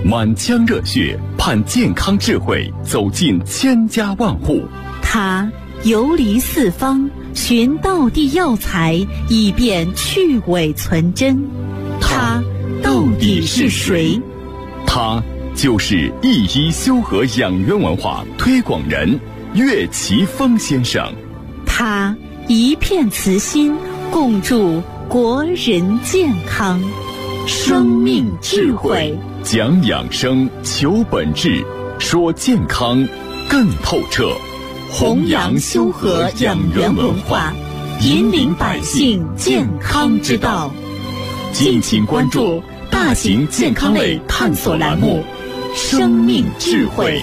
满腔热血盼健康智慧走进千家万户。 他游离四方，寻道地药材，以便去伪存真。他到底是谁？ 他就是一一修和养元文化推广人岳奇峰先生。 他一片慈心，共筑国人健康。生命智慧， 讲养生，求本质，说健康更透彻。 弘扬修和养元文化，引领百姓健康之道。敬请关注大型健康类探索栏目《生命智慧》。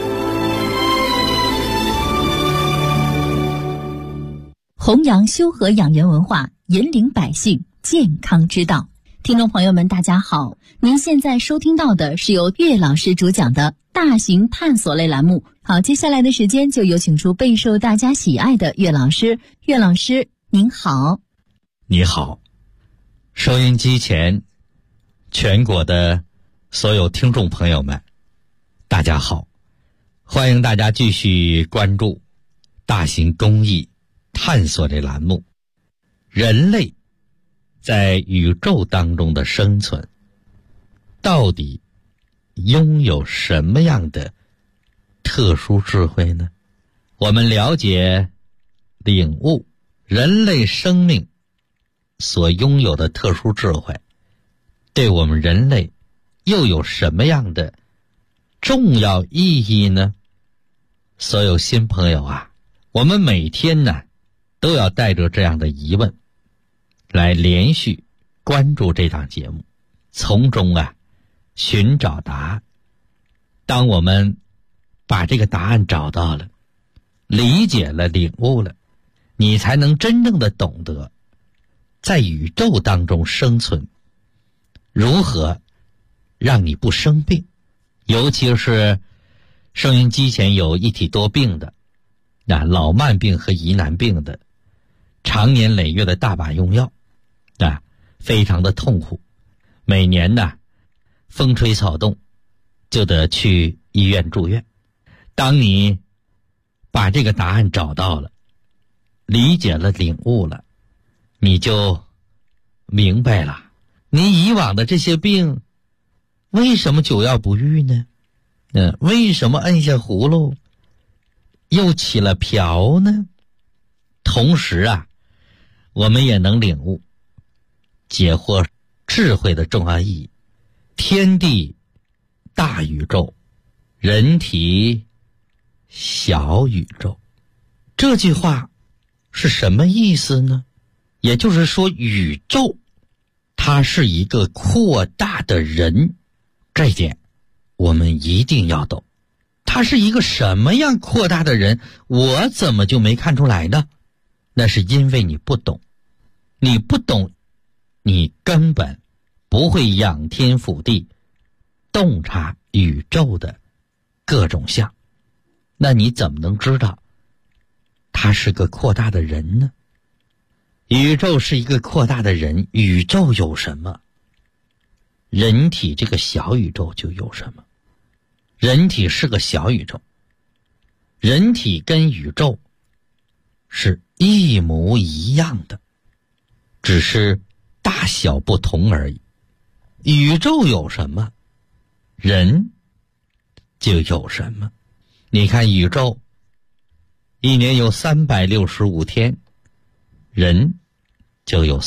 弘扬修和养元文化，引领百姓健康之道。听众朋友们，大家好，您现在收听到的是由岳老师主讲的大型探索类栏目。好，接下来的时间就有请出备受大家喜爱的岳老师。岳老师您好。 你好，收音机前全国的所有听众朋友们，大家好，欢迎大家继续关注大型公益探索类栏目。人类在宇宙当中的生存，到底拥有什么样的特殊智慧呢？我们了解、领悟人类生命所拥有的特殊智慧，对我们人类又有什么样的重要意义呢？所有新朋友啊，我们每天呢都要带着这样的疑问来连续关注这档节目，从中寻找答案。当我们把这个答案找到了，理解了，领悟了，你才能真正的懂得在宇宙当中生存如何让你不生病。尤其是收音机前有一体多病的，老慢病和疑难病的，常年累月的大把用药，非常的痛苦。每年风吹草动就得去医院住院。当你把这个答案找到了，理解了，领悟了，你就明白了，你以往的这些病为什么久药不愈呢？为什么摁下葫芦又起了瓢呢？同时我们也能领悟解惑智慧的重要意义。天地大宇宙，人体小宇宙，这句话是什么意思呢？也就是说，宇宙它是一个扩大的人，这一点我们一定要懂。它是一个什么样扩大的人，我怎么就没看出来呢？那是因为你不懂。你不懂，你根本不会仰天俯地洞察宇宙的各种相，那你怎么能知道他是个扩大的人呢？宇宙是一个扩大的人，宇宙有什么，人体这个小宇宙就有什么。人体是个小宇宙，人体跟宇宙是一模一样的，只是大小不同而已。宇宙有什么，人就有什么。你看宇宙一年有365天，人就有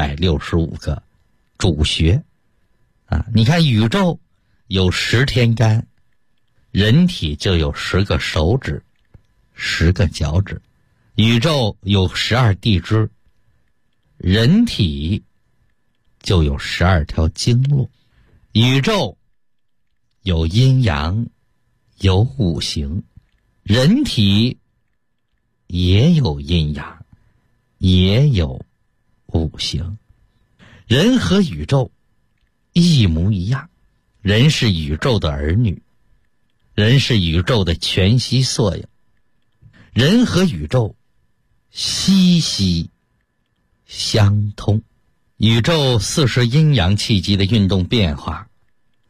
365个主穴你看宇宙有10天干，人体就有10个手指，10个脚趾。宇宙有12地支，人体就有12条经络。宇宙有阴阳，有五行，人体也有阴阳，也有五行。人和宇宙一模一样，人是宇宙的儿女，人是宇宙的全息缩影，人和宇宙息息相通。宇宙40阴阳气机的运动变化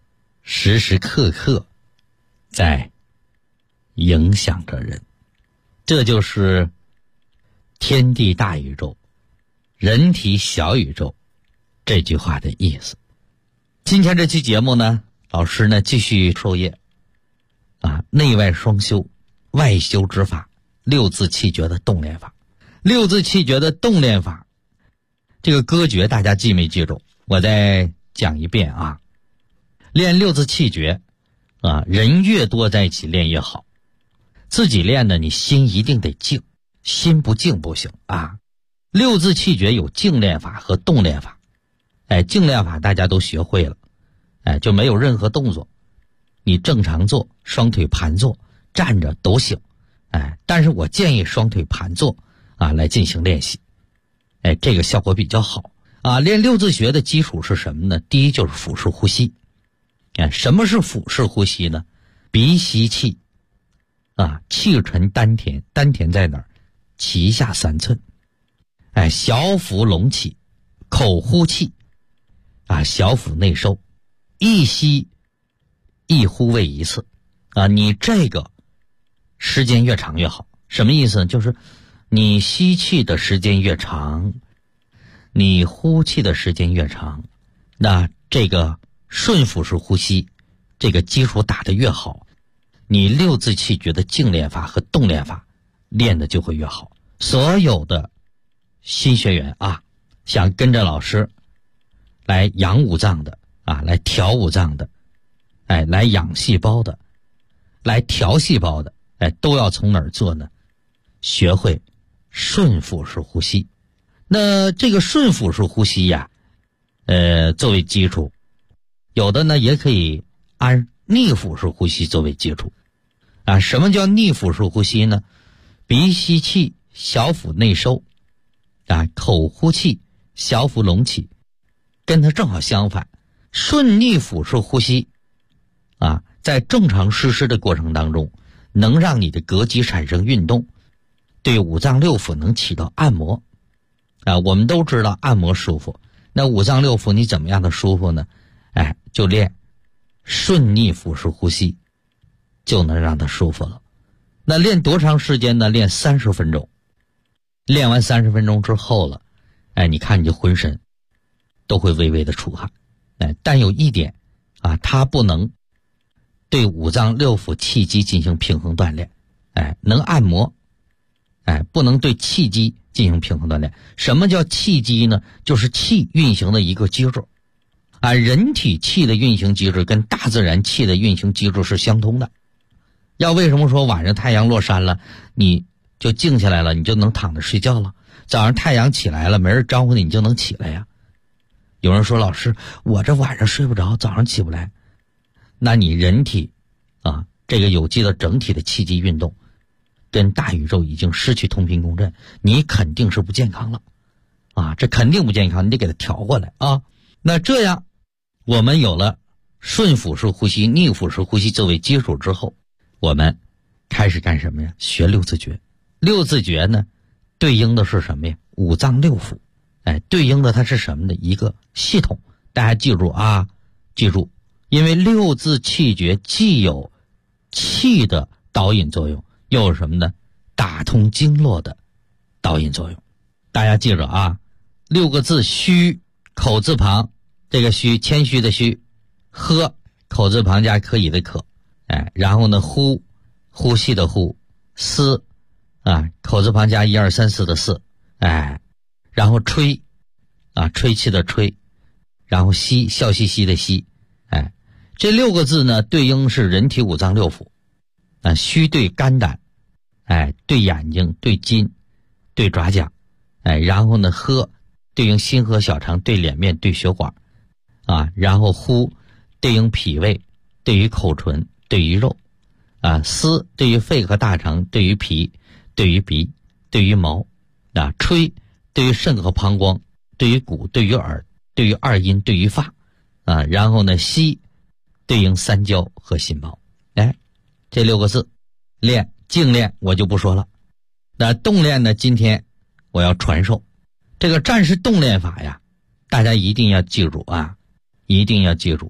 时时刻刻在影响着人。这就是天地大宇宙，人体小宇宙这句话的意思。今天这期节目呢，老师呢继续授业内外双修，外修之法，六字气诀的动练法。六字气诀的动练法，这个歌诀大家记没记住？我再讲一遍啊。练六字气诀人越多在一起练越好。自己练呢，你心一定得静，心不静不行啊。六字气诀有静练法和动练法。静练法大家都学会了，就没有任何动作，你正常坐，双腿盘坐，站着都行。但是我建议双腿盘坐来进行练习。这个效果比较好练六字诀的基础是什么呢？第一就是腹式呼吸。什么是腹式呼吸呢？鼻吸气气沉丹田，丹田在哪儿？脐下3寸。小腹隆起，口呼气小腹内收，一吸一呼为一次你这个时间越长越好。什么意思呢？就是你吸气的时间越长，你呼气的时间越长，那这个顺腹式呼吸这个基础打得越好，你六字气诀的静练法和动练法练的就会越好。所有的新学员想跟着老师来养五脏的来调五脏的来养细胞的，来调细胞的都要从哪儿做呢？学会顺腹式呼吸。那这个顺腹式呼吸作为基础，有的呢也可以按逆腹式呼吸作为基础什么叫逆腹式呼吸呢？鼻吸气，小腹内收口呼气，小腹隆起，跟它正好相反。顺逆腹式呼吸在正常实施的过程当中，能让你的膈肌产生运动，对五脏六腑能起到按摩我们都知道按摩舒服，那五脏六腑你怎么样的舒服呢？就练顺逆腹式呼吸，就能让它舒服了。那练多长时间呢？练30分钟。练完30分钟之后了，你看你就浑身都会微微的出汗。但有一点它不能对五脏六腑气机进行平衡锻炼。能按摩，不能对气机进行平衡锻炼。什么叫气机呢？就是气运行的一个机制人体气的运行机制跟大自然气的运行机制是相通的。为什么说晚上太阳落山了你就静下来了，你就能躺着睡觉了？早上太阳起来了，没人招呼你，你就能起来呀。有人说，老师，我这晚上睡不着，早上起不来。那你人体这个有机的整体的气机运动跟大宇宙已经失去同频共振，你肯定是不健康了这肯定不健康，你得给它调过来那这样我们有了顺腹式呼吸、逆腹式呼吸作为基础之后，我们开始干什么呀？学六字诀。六字诀呢对应的是什么呀？五脏六腑。对应的它是什么呢？一个系统。大家记住记住，因为六字气诀既有气的导引作用，又有什么呢？打通经络的导引作用。大家记着6个字：虚，口字旁，这个虚谦虚的虚，喝口字旁加可以的可，然后呢呼，呼吸的呼，思口字旁加1、2、3、4的4，然后吹吹气的吹，然后吸，笑嘻嘻的吸。这6个字呢对应是人体五脏六腑。虚对肝胆，对眼睛，对筋，对爪甲，然后呢喝对应心河小肠，对脸面，对血管然后呼对应脾胃，对于口唇，对于肉思对于肺和大肠，对于脾，对于鼻，对于毛吹对于肾和膀胱，对于骨，对于耳，对于二阴，对于发然后呢吸对应三焦和心包。这6个字练，静练我就不说了。那动练呢，今天我要传授这个战士动练法呀，大家一定要记住一定要记住。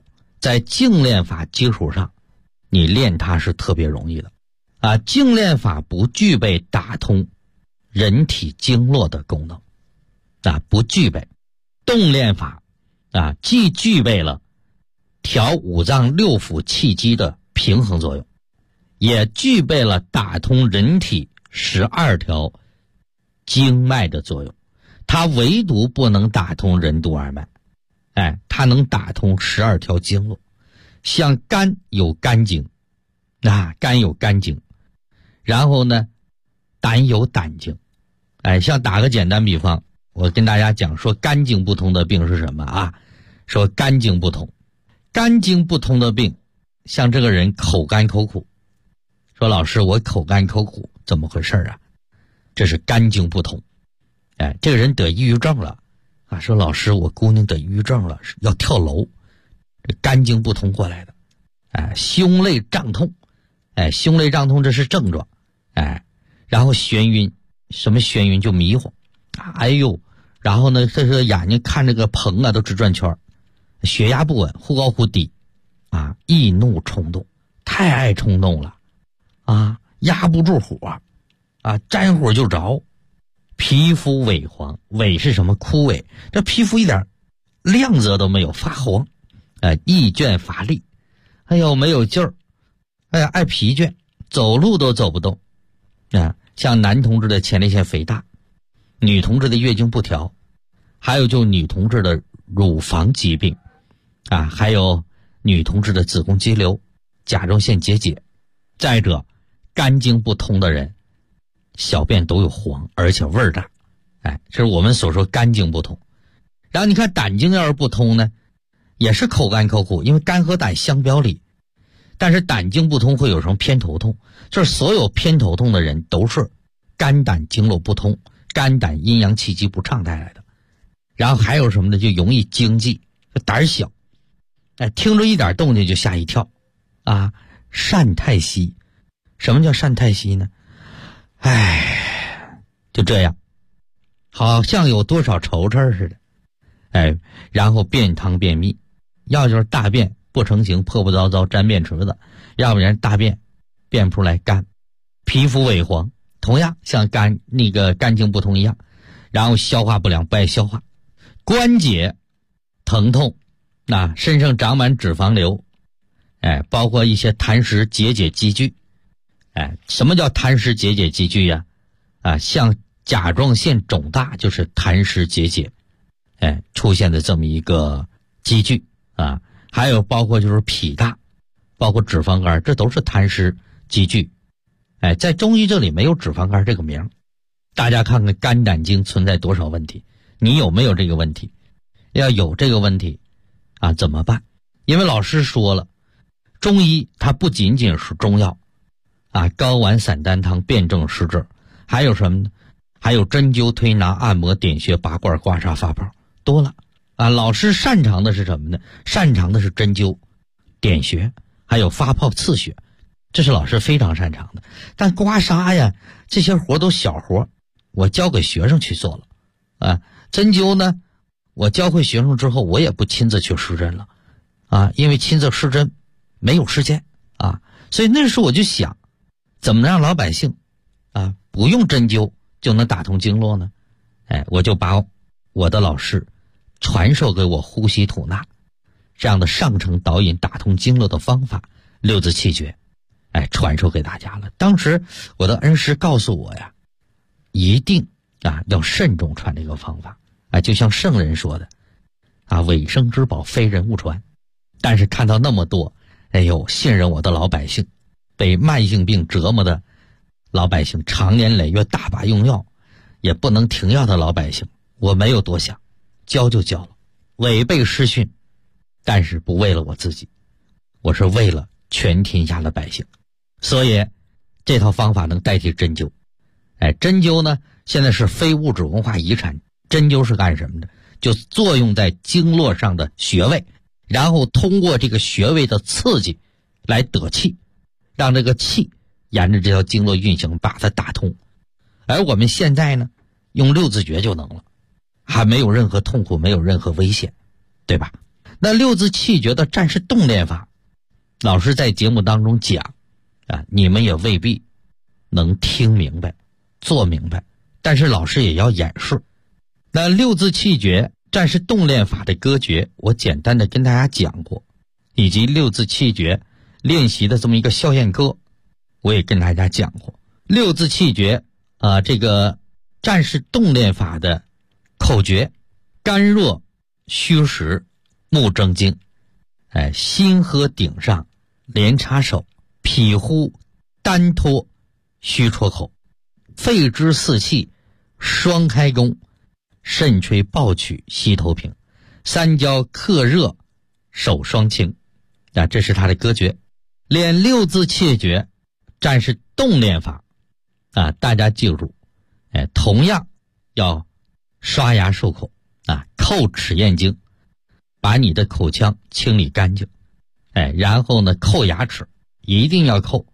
在净练法基础上，你练它是特别容易的啊。净练法不具备打通人体经络的功能啊，不具备。动练法啊，既具备了调五脏六腑气机的平衡作用，也具备了打通人体12条经脉的作用。它唯独不能打通任督二脉，它能打通12条经络。像肝有肝经，肝有肝经，然后呢，胆有胆经。像打个简单比方，我跟大家讲说肝经不通的病是什么啊？说肝经不通，肝经不通的病，像这个人口干口苦，说老师我口干口苦，怎么回事啊？这是肝经不通。这个人得抑郁症了啊，说老师我姑娘得抑郁症了，要跳楼，这肝经不通过来的。胸肋胀痛，胸肋胀痛这是症状，然后眩晕，什么眩晕就迷糊，然后呢这是眼睛看这个棚啊都直转圈，血压不稳，忽高忽低啊，易怒冲动，太爱冲动了啊，压不住火啊，沾火就着。皮肤萎黄，萎是什么？枯萎，这皮肤一点亮泽都没有，发黄，易倦乏力，没有劲儿，爱疲倦，走路都走不动像男同志的前列腺肥大，女同志的月经不调，还有就女同志的乳房疾病还有女同志的子宫肌瘤、甲状腺结节。再者，肝经不通的人小便都有黄，而且味儿大，这是我们所说肝经不通。然后你看胆经要是不通呢，也是口干口苦，因为肝和胆相表里，但是胆经不通会有什么偏头痛，就是所有偏头痛的人都是肝胆经络不通，肝胆阴阳气机不畅带来的。然后还有什么呢？就容易惊悸，胆小，听着一点动静就吓一跳善太息。什么叫善太息呢？就这样，好像有多少愁事似的，然后便汤便秘，要就是大便不成形，破破糟糟沾便池子，要不然大便便不出来干，皮肤萎黄，同样像肝经不通一样，然后消化不良，不爱消化，关节疼痛，身上长满脂肪瘤，包括一些痰湿结节积聚。什么叫痰湿结节积聚呀？像甲状腺肿大就是痰湿结节，出现的这么一个积聚还有包括就是脾大，包括脂肪肝，这都是痰湿积聚。在中医这里没有脂肪肝这个名，大家看看肝胆经存在多少问题，你有没有这个问题？要有这个问题怎么办？因为老师说了，中医它不仅仅是中药睾丸散丹汤辨证施治，还有什么呢？还有针灸推拿按摩点穴拔罐刮痧发泡，多了老师擅长的是什么呢？擅长的是针灸点穴还有发泡刺血，这是老师非常擅长的。但刮痧呀这些活都小活，我交给学生去做了针灸呢，我教会学生之后我也不亲自去施针了因为亲自施针没有时间所以那时候我就想，怎么能让老百姓不用针灸就能打通经络呢？我就把我的老师传授给我呼吸吐纳这样的上承导引打通经络的方法，6字气诀传授给大家了。当时我的恩师告诉我呀，一定要慎重传这个方法就像圣人说的尾生之宝非人勿传。但是看到那么多信任我的老百姓，被慢性病折磨的老百姓，长年累月大把用药也不能停药的老百姓，我没有多想，教就教了，违背师训，但是不为了我自己，我是为了全天下的百姓。所以这套方法能代替针灸。针灸呢现在是非物质文化遗产。针灸是干什么的？就作用在经络上的穴位，然后通过这个穴位的刺激来得气，让这个气沿着这条经络运行，把它打通。而我们现在呢用6字诀就能了，还没有任何痛苦，没有任何危险，对吧？ 那六字气诀的战士动练法，老师在节目当中讲啊，你们也未必能听明白做明白，但是老师也要演示。那六字气诀战士动练法的歌诀我简单的跟大家讲过，以及六字气诀练习的这么一个校验歌我也跟大家讲过。六字气诀这个战士动练法的口诀：肝热虚实目正睛，心喝顶上连插手，脾呼单托虚戳口，肺之四气双开弓，肾吹抱曲膝头平，三焦克热手双清。这是他的歌诀。练六字气诀战士动练法大家记住，同样要刷牙漱口叩齿咽经，把你的口腔清理干净，然后呢叩牙齿，一定要叩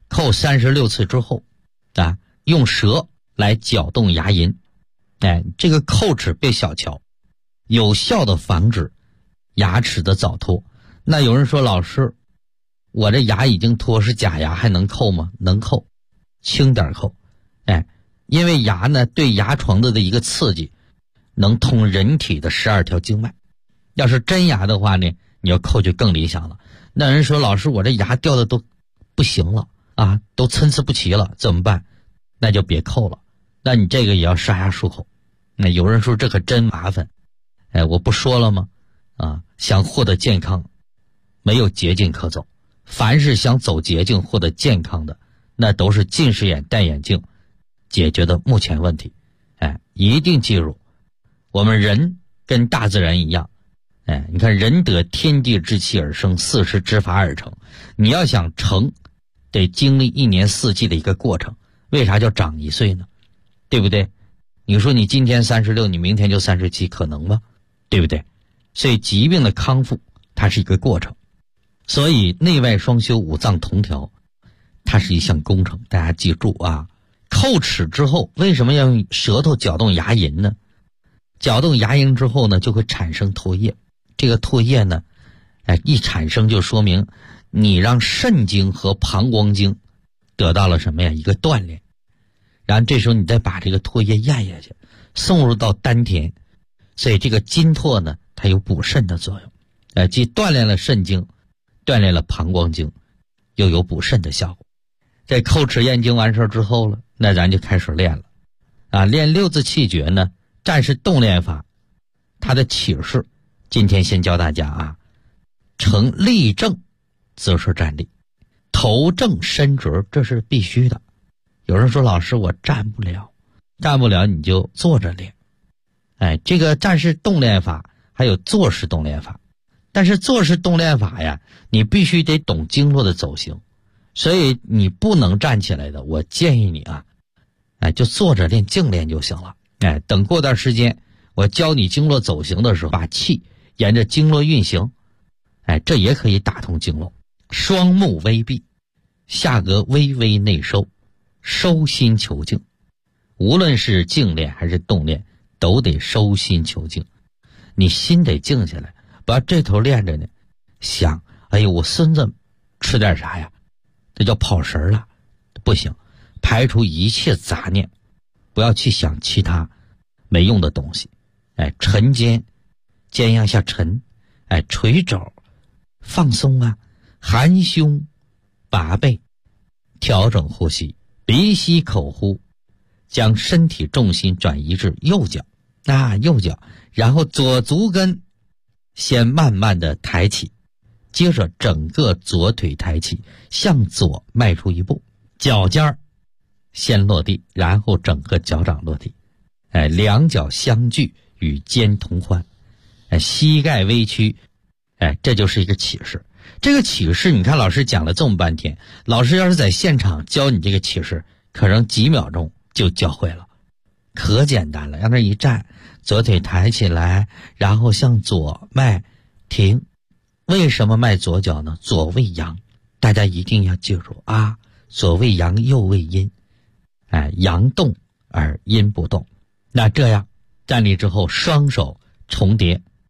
36次之后用舌来搅动牙龈，这个叩齿别小瞧，有效的防止牙齿的早脱。那有人说，老师我这牙已经脱，是假牙还能叩吗？能叩，轻点叩，因为牙呢对牙床子的一个刺激能通人体的12条经脉，要是真牙的话呢，你要叩就更理想了。那人说，老师我这牙掉的都不行了都参差不齐了，怎么办？那就别叩了，那你这个也要刷牙漱口。那有人说这可真麻烦，我不说了吗？想获得健康没有捷径可走，凡是想走捷径获得健康的，那都是近视眼戴眼镜解决的目前问题。一定记住，我们人跟大自然一样，你看人得天地之气而生，40之法而成，你要想成得经历1年4季的一个过程。为啥叫长1岁呢？对不对？你说你今天36，你明天就37，可能吗？对不对？所以疾病的康复它是一个过程，所以内外双修，五脏同调，它是一项工程。大家记住叩齿之后为什么要用舌头搅动牙龈呢？搅动牙龈之后呢，就会产生唾液。这个唾液呢一产生就说明你让肾经和膀胱经得到了什么呀？一个锻炼。然后这时候你再把这个唾液咽下去，送入到丹田，所以这个金唾呢它有补肾的作用，既锻炼了肾经，锻炼了膀胱经，又有补肾的效果。在叩齿咽经完事之后了，那咱就开始练了练六字气诀呢，战士动练法它的起势，今天先教大家呈立正姿势站立，头正身直，这是必须的。有人说，老师我站不了你就坐着练。这个战士动练法还有坐式动练法，但是坐式动练法呀，你必须得懂经络的走形，所以你不能站起来的，我建议你就坐着练，静练就行了。等过段时间我教你经络走形的时候，把气沿着经络运行，这也可以打通经络。双目微闭，下颚微微内收，收心求静。无论是静练还是动练，都得收心求静。你心得静下来，不要这头练着呢想，哎呦我孙子吃点啥呀，这叫跑神了。不行，排除一切杂念，不要去想其他没用的东西。沉肩，肩压下沉，垂肘，放松含胸拔背，调整呼吸，鼻吸口呼，将身体重心转移至右脚右脚，然后左足跟先慢慢的抬起，接着整个左腿抬起，向左迈出一步，脚尖先落地，然后整个脚掌落地，两脚相距与肩同宽，膝盖微屈，这就是一个起势。这个起势你看老师讲了这么半天，老师要是在现场教你这个起势，可能几秒钟就教会了，可简单了。让那一站，左腿抬起来，然后向左迈，停。为什么迈左脚呢？左为阳，大家一定要记住左为阳，右为阴，阳动而阴不动。那这样站立之后，双手重叠，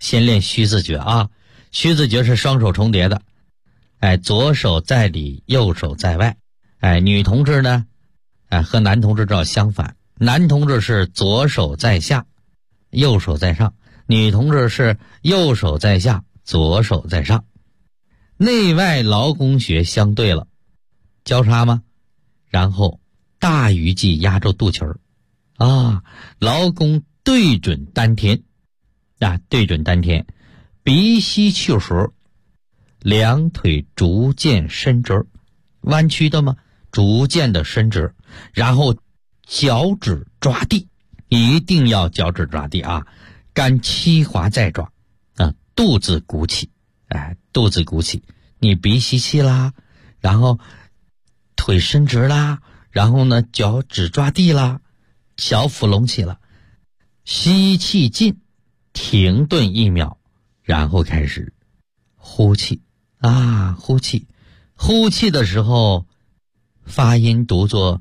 先练虚字诀啊。虚字诀是双手重叠的，左手在里，右手在外。女同志呢，和男同志正相反，男同志是左手在下，右手在上，女同志是右手在下，左手在上。内外劳宫穴相对了，交叉吗？然后大鱼际压住肚脐儿劳宫对准丹田对准丹田，鼻息去舌，两腿逐渐伸直，弯曲的吗？逐渐的伸直，然后脚趾抓地，一定要脚趾抓地啊！肝七滑在爪肚子鼓起，肚子鼓起，你鼻吸气啦，然后腿伸直啦，然后呢脚趾抓地啦，小腹隆起了，吸气进，停顿1秒，然后开始呼气呼气。呼气的时候发音读作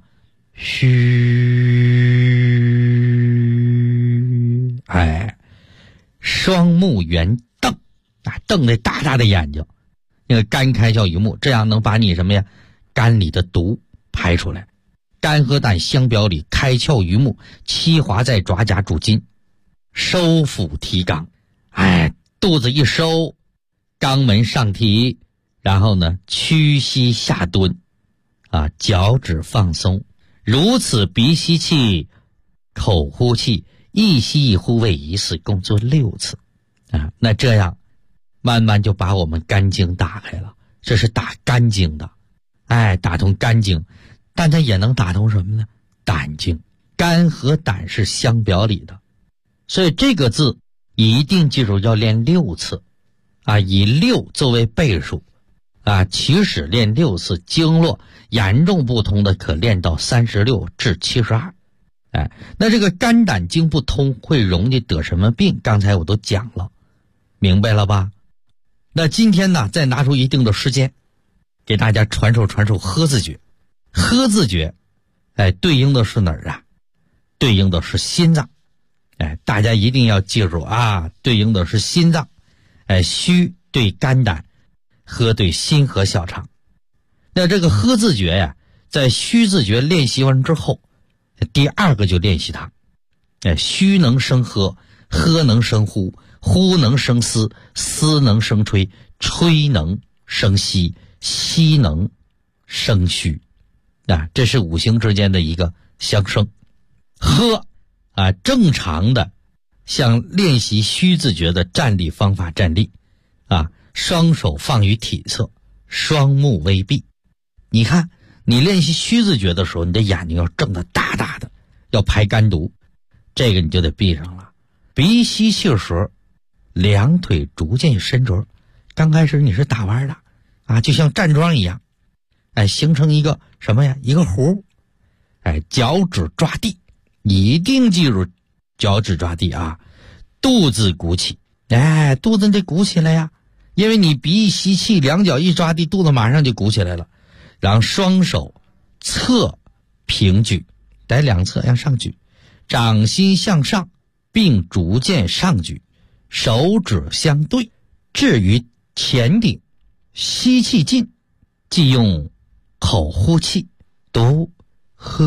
嘘，双目圆瞪瞪那大大的眼睛，那个肝开窍于目，这样能把你什么呀？肝里的毒排出来。肝和胆相表里，开窍于目，七滑在爪甲主筋，收腹提肛。肚子一收，肛门上提，然后呢屈膝下蹲脚趾放松，如此鼻吸气，口呼气，一吸一呼为一次，共做6次那这样慢慢就把我们肝经打开了，这是打肝经的打通肝经，但它也能打通什么呢？胆经。肝和胆是相表里的，所以这个字一定记住要练6次以6作为倍数起始练6次，经络严重不通的可练到36至72。那这个肝胆经不通会容易得什么病？刚才我都讲了，明白了吧？那今天呢，再拿出一定的时间，给大家传授喝字诀。喝字诀，对应的是哪儿对应的是心脏。大家一定要记住对应的是心脏。虚对肝胆，喝对心和小肠。那这个喝字诀在虚字诀练习完之后，第2个就练习它。虚能生喝，喝能生呼，呼能生思，思能生吹，吹能生息，息能生虚这是五行之间的一个相生。喝正常的像练习虚字诀的站立方法站立双手放于体侧，双目微闭。你看你练习虚字诀的时候，你的眼睛要睁得大大的，要排肝毒，这个你就得闭上了。鼻吸气舌，两腿逐渐伸直，刚开始你是打弯的就像站桩一样形成一个什么呀？一个弧。脚趾抓地，一定记住脚趾抓地肚子鼓起，肚子得鼓起来呀，因为你鼻一吸气，两脚一抓地，肚子马上就鼓起来了。然后双手侧平举，得两侧要上举，掌心向上，并逐渐上举，手指相对，置于前顶，吸气进，即用口呼气，读喝，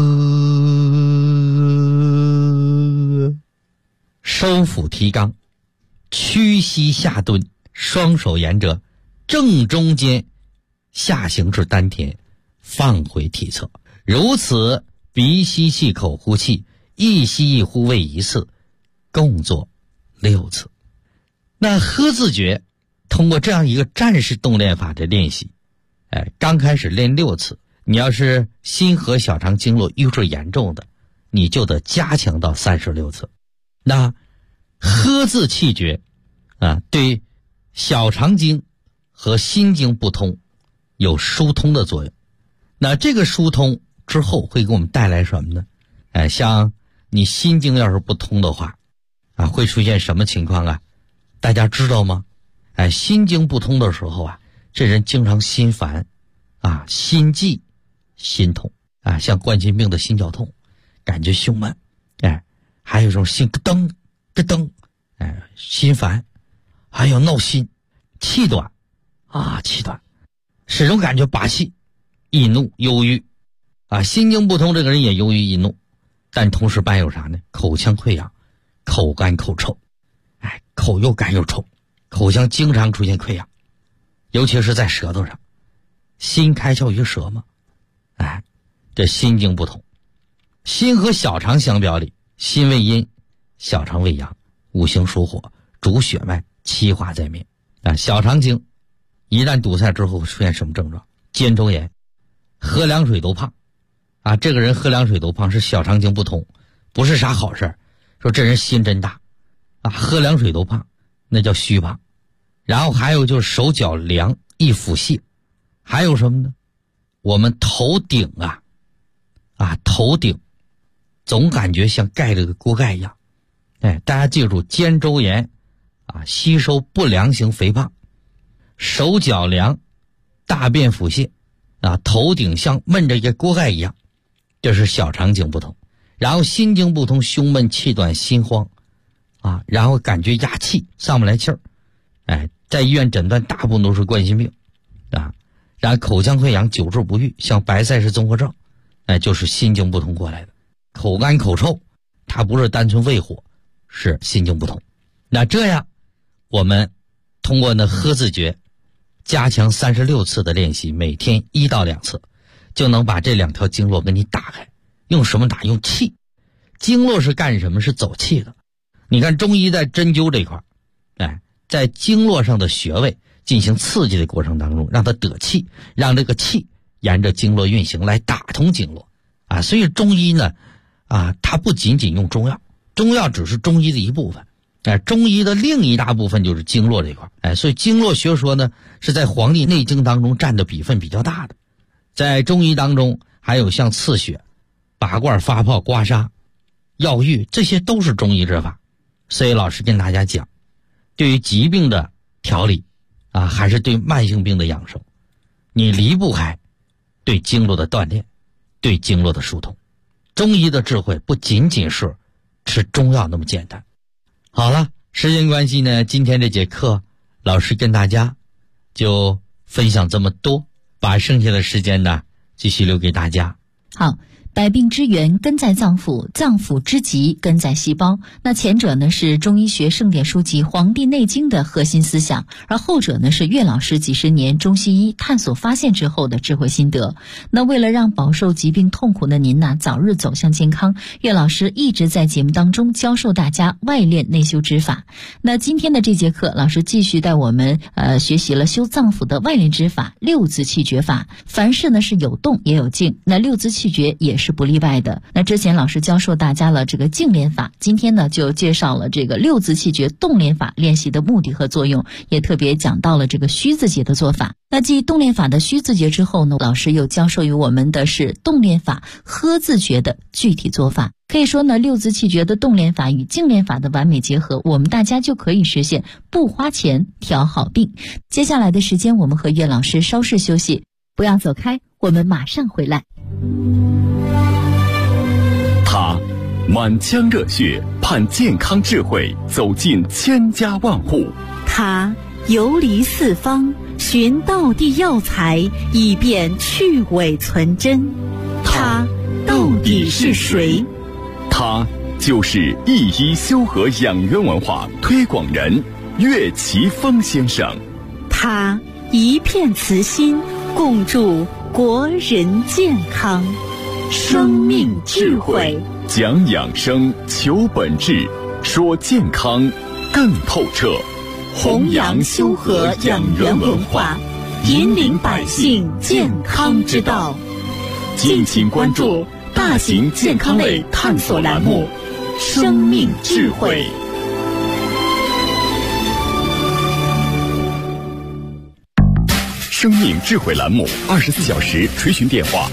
收腹提肛，屈膝下蹲，双手沿着正中间下行至丹田，放回体侧。如此鼻吸气，口呼气，一吸一呼为一次，共做6次。那喝字诀通过这样一个战士动练法的练习，刚开始练6次，你要是心和小肠经络瘀滞严重的，你就得加强到36次。那喝字气诀对小肠经和心经不通有疏通的作用。那这个疏通之后会给我们带来什么呢？像你心经要是不通的话会出现什么情况大家知道吗？心经不通的时候这人经常心烦心悸、心痛像冠心病的心绞痛，感觉胸闷还有一种心咯噔咯噔心烦还有闹心、气短气短，始终感觉拔气、易怒、忧郁心经不通，这个人也忧郁易怒，但同时伴有啥呢？口腔溃疡、口干口臭，口又干又臭，口腔经常出现溃疡，尤其是在舌头上。心开窍于舌嘛，这心经不通。心和小肠相表里，心为阴，小肠为阳，五行属火，主血脉，气化在面小肠经一旦堵塞之后会出现什么症状？肩周炎，喝凉水都胖这个人喝凉水都胖是小肠经不通，不是啥好事。说这人心真大喝凉水都胖，那叫虚胖。然后还有就是手脚凉，易腹泻。还有什么呢？我们头顶头顶总感觉像盖了个锅盖一样。大家记住，肩周炎吸收不良型肥胖，手脚凉，大便腹泻头顶像闷着一个锅盖一样，这是小肠经不通。然后心经不通，胸闷气短心慌然后感觉压气上不来气儿，在医院诊断大部分都是冠心病然后口腔溃疡久治不愈，像白塞氏综合症就是心经不通过来的。口干口臭，它不是单纯胃火，是心经不通。那这样我们通过喝字诀加强36次的练习，每天1到2次，就能把这2条经络给你打开。用什么打？用气。经络是干什么？是走气的。你看中医在针灸这块在经络上的穴位进行刺激的过程当中，让它得气，让这个气沿着经络运行来打通经络所以中医呢它不仅仅用中药，中药只是中医的一部分中医的另一大部分就是经络这块所以经络学说呢是在《黄帝内经》当中占的比分比较大的。在中医当中还有像刺血、拔罐、发泡、刮痧、药浴，这些都是中医之法。所以老师跟大家讲，对于疾病的调理还是对慢性病的养生，你离不开对经络的锻炼，对经络的疏通。中医的智慧不仅仅是吃中药那么简单。好了，时间关系呢，今天这节课老师跟大家就分享这么多，把剩下的时间呢继续留给大家。 好，百病之源根在脏腑，脏腑之极根在细胞。那前者呢是中医学盛典书籍《黄帝内经》的核心思想，而后者呢是岳老师几十年中西医探索发现之后的智慧心得。那为了让饱受疾病痛苦的您早日走向健康，岳老师一直在节目当中教授大家外练内修之法。那今天的这节课，老师继续带我们学习了修脏腑的外练之法六字气诀法。凡事呢是有动也有静，那六字气诀也是不例外的。那之前老师教授大家了这个静练法，今天呢就介绍了这个六字气诀动练法练习的目的和作用，也特别讲到了这个虚字节的做法。那继动练法的虚字节之后呢，老师又教授于我们的是动练法喝字诀的具体做法。可以说呢，六字气诀的动练法与静练法的完美结合，我们大家就可以实现不花钱调好病。接下来的时间我们和岳老师稍事休息，不要走开，我们马上回来。 他满腔热血盼健康智慧走进千家万户， 他游离四方寻道地药材以便去伪存真，他到底是谁？ 他就是一医修和养元文化推广人岳奇峰先生。 他一片慈心共筑国人健康，生命智慧， 讲养生求本质，说健康更透彻， 弘扬修和养元文化，引领百姓健康之道。 敬请关注大型健康类探索栏目《生命智慧》。生命智慧栏目24小时垂询电话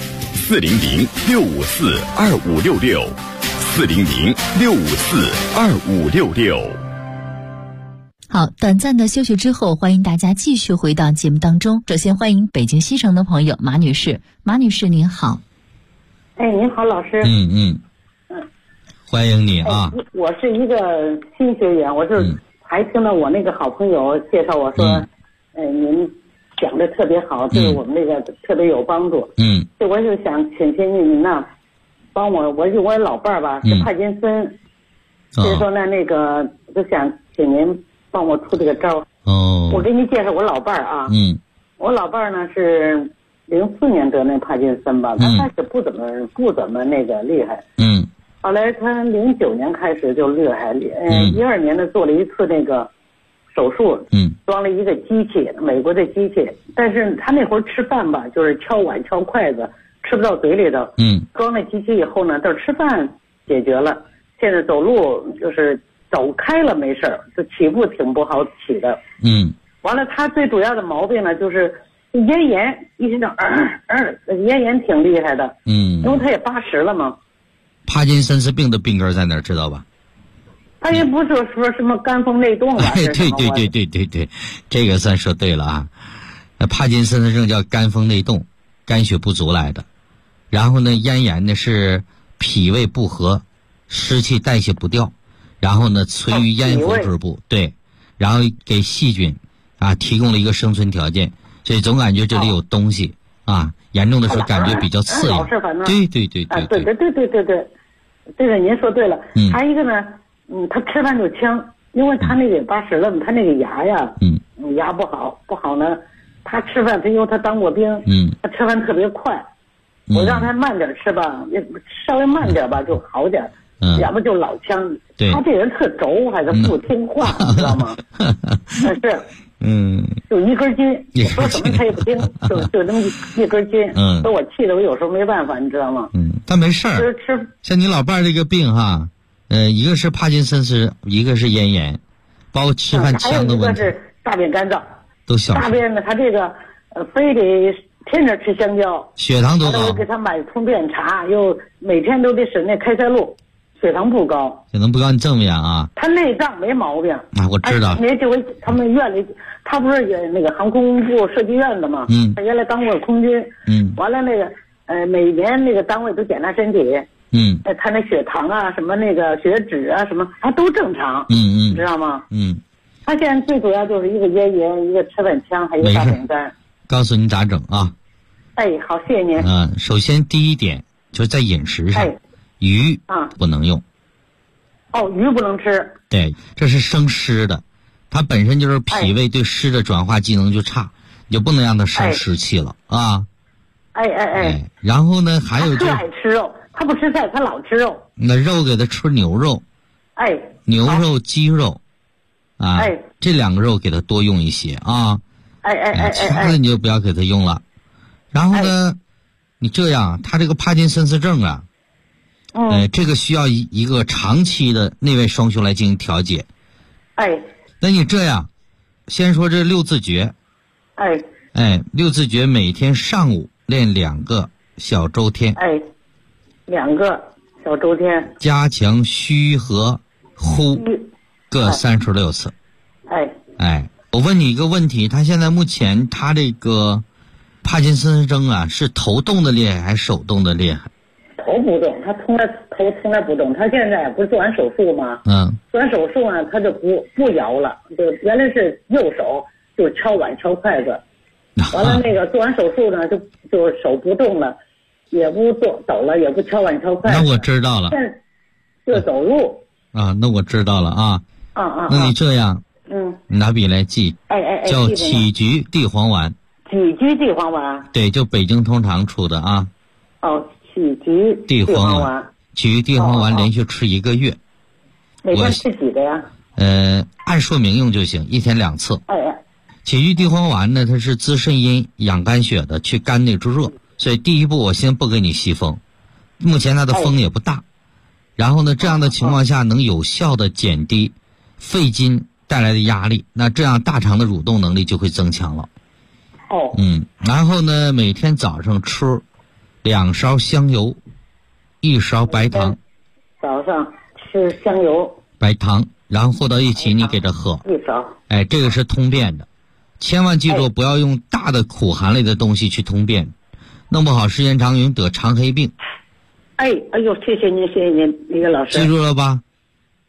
：400-654-2566，400-654-2566。 好，短暂的休息之后，欢迎大家继续回到节目当中。首先欢迎北京西城的朋友马女士。马女士您好。 您好，老师。 欢迎你啊。 我是一个新学员，我是还听到我那个好朋友介绍我说，您讲的特别好，对我们那个特别有帮助。就我就想请您呢，帮我老伴儿吧是帕金森，所以说呢那个就想请您帮我出这个招。我给你介绍我老伴儿啊。我老伴儿呢是04年得那帕金森吧，他开始不怎么那个厉害。后来他09年开始就厉害，12年呢做了一次那个手术，装了一个机器，美国的机器，但是他那会儿吃饭吧，就是敲碗敲筷子，吃不到嘴里头。装了机器以后呢，到吃饭解决了，现在走路就是走开了没事儿，就起步挺不好起的。完了，他最主要的毛病呢就是咽炎，一直讲咽炎挺厉害的。因为他也80了嘛。 帕金森氏病的病根在哪儿知道吧？ 他也不是说什么肝风内动吧？ 对，这个算说对了啊。帕金森氏症叫肝风内动，肝血不足来的。然后呢，咽炎呢是脾胃不和，湿气代谢不掉，然后呢存于咽喉之部，对，然后给细菌提供了一个生存条件，所以总感觉这里有东西严重的时候感觉比较刺痒。对， 这个您说对了。还一个呢，他吃饭就呛，因为他那个80了，他那个牙呀，牙不好呢。他吃饭，因为他当过兵，他吃饭特别快。我让他慢点吃吧，稍微慢点吧就好点，要不就老呛。他这人特轴，还是不听话，你知道吗？是。就一根筋，我说什么他也不听，就那么一根筋。说我气得我有时候没办法，你知道吗？ 他没事儿。像你老伴儿这个病一个是帕金森氏，一个是咽炎，包括吃饭呛的问题。 还有一个是大便干燥， 都小。 大便呢，他这个非得天天吃香蕉， 血糖多高？ 我给他买通便茶，又每天都得使那开塞露。血糖不高， 你这么样啊？ 他内脏没毛病我知道。 这回他们院里，他不是也那个航空部设计院的吗？他原来当过空军。完了那个每年那个单位都检查身体。他那血糖什么那个血脂什么，他都正常。知道吗？他现在最主要就是一个咽炎，一个吃饭呛，还有一个大便干。 告诉你咋整啊？ 好，谢谢您。 首先第一点就是在饮食上。鱼不能用。 鱼不能吃。 对，这是生湿的，它本身就是脾胃对湿的转化机能就差，你就不能让它生湿气了然后呢，还有他爱吃肉，他不吃菜，他老吃肉。 那肉给他吃牛肉。牛肉、鸡肉这两个肉给他多用一些其他的你就不要给他用了。然后呢，你这样，他这个帕金森氏症这个需要一个长期的内外双修来进行调节。那你这样，先说这六字诀。六字诀每天上午练2个小周天。 2个小周天。 加强虚和呼各36次。我问你一个问题，他现在目前他这个帕金森氏症是头动的厉害还是手动的厉害？ 头不动，他头从来不动。他现在不是做完手术吗？做完手术呢，他就不摇了，就原来是右手就敲碗敲筷子，完了那个做完手术呢，就手不动了，也不走了，也不敲碗敲筷子。 那我知道了。 就走路。 那我知道了那你这样，你拿笔来记。叫杞菊地黄丸。 杞菊地黄丸。 对，就北京通常出的杞菊地黄丸。 杞菊地黄丸连续吃1个月。 每天吃几个呀？ 按说明用就行，1天2次。杞菊地黄丸呢，它是滋肾阴、养肝血的，去肝内之热。所以第一步我先不给你吸风，目前它的风也不大。然后呢，这样的情况下能有效的减低肺经带来的压力，那这样大肠的蠕动能力就会增强了。然后呢，每天早上吃2勺香油，1勺白糖。 早上吃香油、 白糖，然后和到一起，你给它喝。 1勺。 这个是通便的，千万记住不要用大的苦寒类的东西去通便，弄不好时间长容易得肠黑病。 哎呦，谢谢您，李个老师。 记住了吧？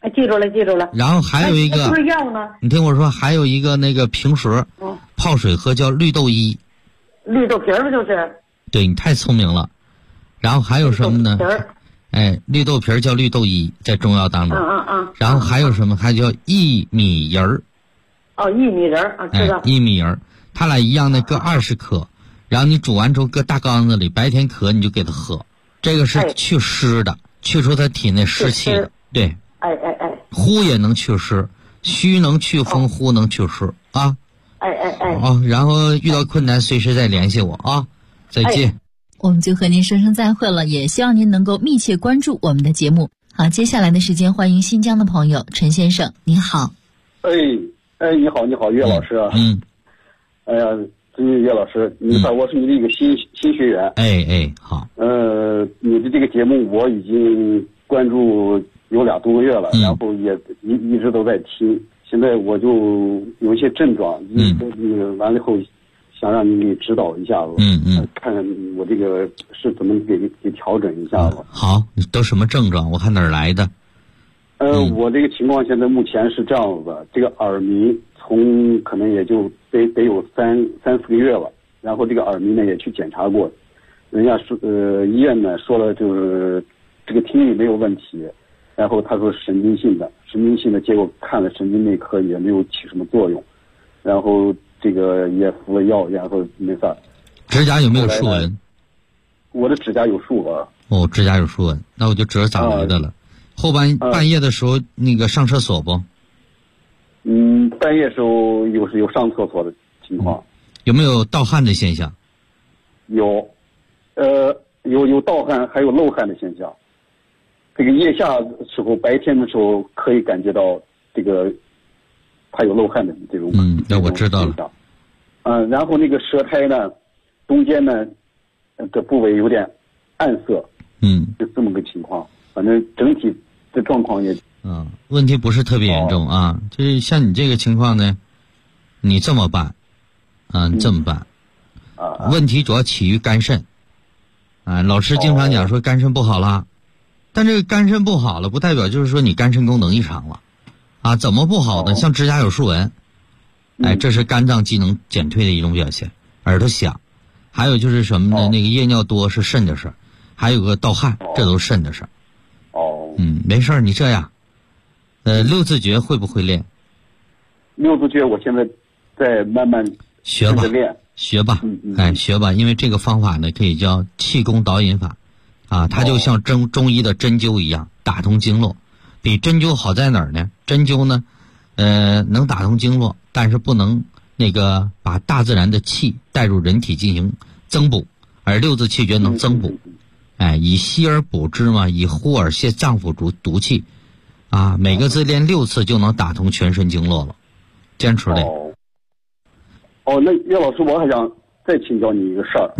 记住了。 然后还有一个， 不是药呢？ 你听我说，还有一个那个平时泡水喝叫绿豆衣。 绿豆皮儿不就是？ 对，你太聪明了。然后还有什么呢？绿豆皮儿叫绿豆衣，在中药当中。然后还有什么？还叫薏米仁儿。 薏米仁儿知道。 薏米仁儿，它俩一样的，各20克。然后你煮完之后搁大缸子里，白天渴你就给它喝。这个是去湿的，去除它体内湿气的。对。呼也能祛湿，虚能祛风，呼能祛湿啊。然后遇到困难随时再联系我啊。再见。 我们就和您说声再会了，也希望您能够密切关注我们的节目。好，接下来的时间欢迎新疆的朋友陈先生，你好。 你好，岳老师。哎呀，岳老师，我是你的一个新学员。 好。 你的这个节目我已经关注有2多个月了，然后也一直都在听。现在我就有一些症状，完了以后想让你给指导一下子，看看我这个是怎么给调整一下子。 好，你都什么症状？我看哪儿来的？ 我这个情况现在目前是这样子的，这个耳鸣从可能也就得有3-4个月了，然后这个耳鸣呢也去检查过，人家说医院呢说了就是这个听力没有问题，然后他说神经性的，结果看了神经内科也没有起什么作用，然后这个也服了药，然后没事。 指甲有没有竖纹？ 我的指甲有竖纹。 指甲有竖纹，那我就知道咋来的了。后半夜的时候那个上厕所不？ 半夜时候有上厕所的情况。 有没有盗汗的现象？ 有盗汗，还有漏汗的现象。这个腋下时候，白天的时候可以感觉到这个它有漏汗的这种。 那我知道了。 然后那个舌苔呢，中间呢的部位有点暗色。就这么个情况。反正整体的状况也问题不是特别严重啊。就是像你这个情况呢，你这么办你这么办问题主要起于肝肾老师经常讲说肝肾不好了，但这个肝肾不好了不代表就是说你肝肾功能异常了怎么不好呢？像指甲有竖纹这是肝脏机能减退的一种表现。耳朵响，还有就是什么呢？那个夜尿多是肾的事儿，还有个盗汗，这都是肾的事儿。没事儿，你这样六字诀会不会练？ 六字诀我现在在慢慢学吧，学吧，因为这个方法呢可以叫气功导引法它就像中医的针灸一样，打通经络。比针灸好在哪儿呢？针灸呢能打通经络，但是不能那个把大自然的气带入人体进行增补，而六字气诀能增补以息而补之嘛，以呼而泻脏腑毒气每个字练6次就能打通全身经络了，坚持练。 那岳老师，我还想再请教你一个事儿。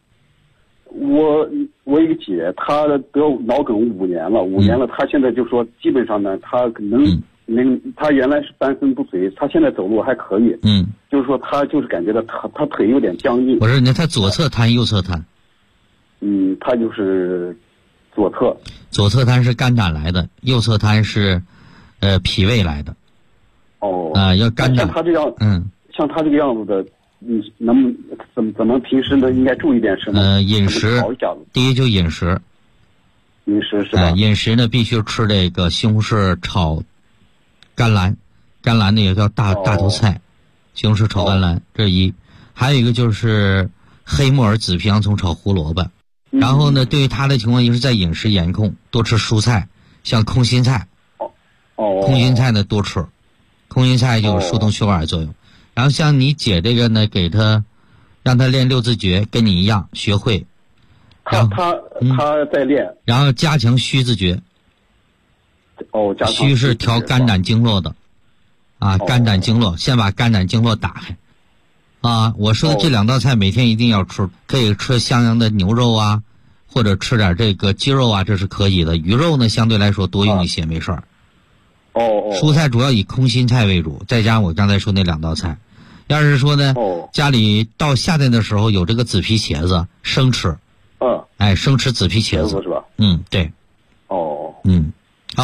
我一个姐，她得脑梗5年了，她现在就说基本上呢，她她原来是半身不遂，她现在走路还可以。就是说她就是感觉到她腿有点僵硬。 不是，她左侧瘫右侧瘫？ 她就是左侧。 左侧瘫是肝胆来的，右侧瘫是脾胃来的。要肝胆。 像她这样，像她这个样子的，怎么平时呢应该注意点什么？ 饮食。第一就饮食。 饮食是吧？ 饮食呢必须吃这个西红柿炒甘蓝，甘蓝呢也叫大头菜，西红柿炒甘蓝，这是一。还有一个就是黑木耳、紫皮洋葱炒胡萝卜。然后呢，对于他的情况就是在饮食严控，多吃蔬菜，像空心菜。空心菜呢多吃，空心菜就有疏通血管作用。然后像你姐这个呢，给他让他练六字诀，跟你一样学会。 他在练。 然后加强虚字诀。虚是调肝胆经络的，肝胆经络，先把肝胆经络打开。我说的这2道菜每天一定要吃，可以吃像的牛肉或者吃点这个鸡肉这是可以的。鱼肉呢相对来说多用一些，没事儿。蔬菜主要以空心菜为主，再加上我刚才说那2道菜。要是说呢，家里到夏天的时候有这个紫皮茄子生吃，生吃紫皮茄子是吧？ 对。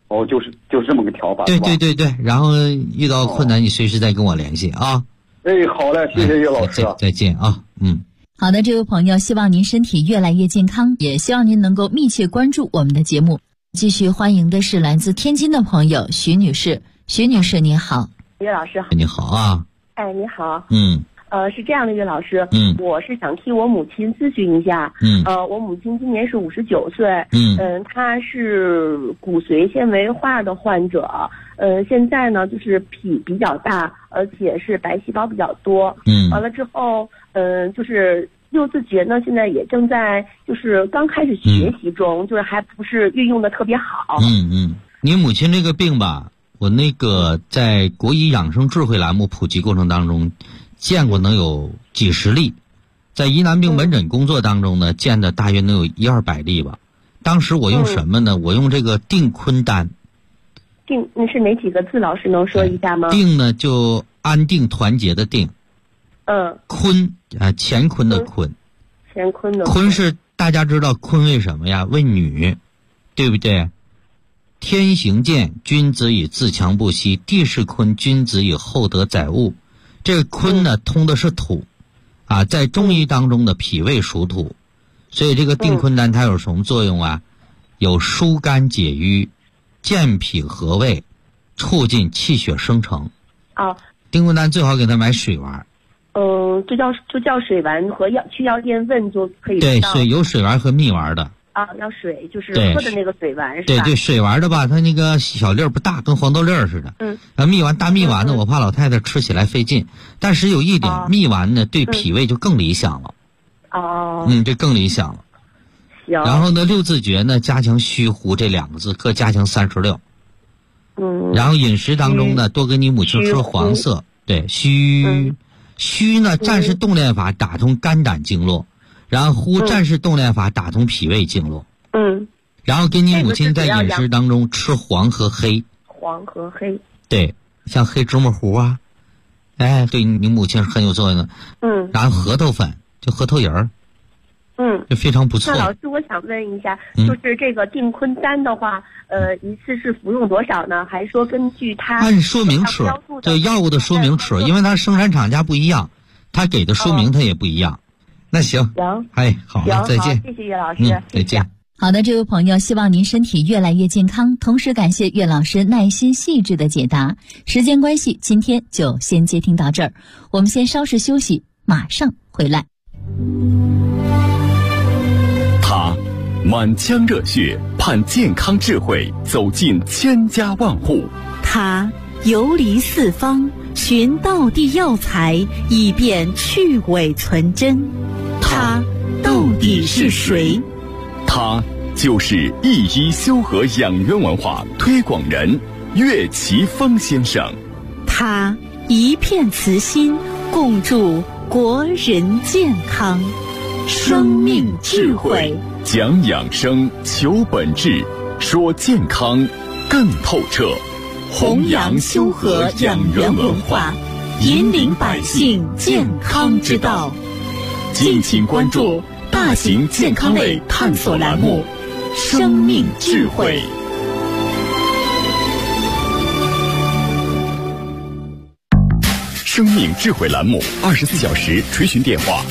哦，就是这么个调法。 对对对对，然后遇到困难你随时再跟我联系啊。 好嘞，谢谢岳老师。 再见啊。 好的，这位朋友，希望您身体越来越健康，也希望您能够密切关注我们的节目。继续欢迎的是来自天津的朋友徐女士。徐女士您好。 岳老师好。 你好啊。 你好。是这样的，岳老师，我是想替我母亲咨询一下，我母亲今年是59岁，她是骨髓纤维化的患者，现在呢就是脾比较大，而且是白细胞比较多，完了之后，就是六字诀呢，现在也正在就是刚开始学习中，就是还不是运用的特别好。 你母亲这个病吧，我那个在国医养生智慧栏目普及过程当中见过能有几十例，在疑难病门诊工作当中呢，见的大约能有100-200例吧。当时我用什么呢？我用这个定坤丹。 定那是哪几个字？老师能说一下吗？ 定呢就安定团结的定。坤乾坤的坤。 乾坤的坤是大家知道坤为什么呀？为女，对不对？天行健，君子以自强不息；地势坤，君子以厚德载物。这个坤呢，通的是土，在中医当中的脾胃属土，所以这个定坤丹它有什么作用啊？有疏肝解郁、健脾和胃、促进气血生成。定坤丹最好给他买水丸。 就叫水丸和去药店问就可以。 对，有水丸和蜜丸的。 要水就是喝的那个水丸是吧？ 对，水丸的吧，它那个小粒儿不大，跟黄豆粒儿似的。然后蜜丸大蜜丸呢，我怕老太太吃起来费劲。但是有一点，蜜丸呢对脾胃就更理想了。这更理想了。 行。 然后呢，六字诀呢，加强虚糊这2个字，各加强36。然后饮食当中呢，多给你母亲吃黄色。对，虚呢，战士动炼法打通肝胆经络。然后战士动炼法打通脾胃经络。然后给你母亲在饮食当中吃黄和黑。 黄和黑。 对，像黑芝麻糊啊，对你母亲是很有作用的。然后核桃粉，就核桃仁儿。就非常不错。 那老师，我想问一下，就是这个定坤丹的话，一次是服用多少呢？还是说根据它按说明吃？这药物的说明吃，因为它生产厂家不一样，它给的说明它也不一样。那行，好了，再见。 谢谢岳老师， 再见。 好的，这位朋友，希望您身体越来越健康，同时感谢岳老师耐心细致的解答。时间关系，今天就先接听到这儿，我们先稍事休息，马上回来。 他满腔热血，盼健康智慧走进千家万户。 他游离四方，寻道地药材，以便去伪存真。他到底是谁？ 他就是一医修和养元文化推广人岳奇峰先生。 他一片慈心，共筑国人健康。生命智慧， 讲养生，求本质，说健康更透彻。 弘扬修和养元文化，引领百姓健康之道。 敬请关注大型健康类探索栏目《生命智慧》。生命智慧栏目24小时垂询电话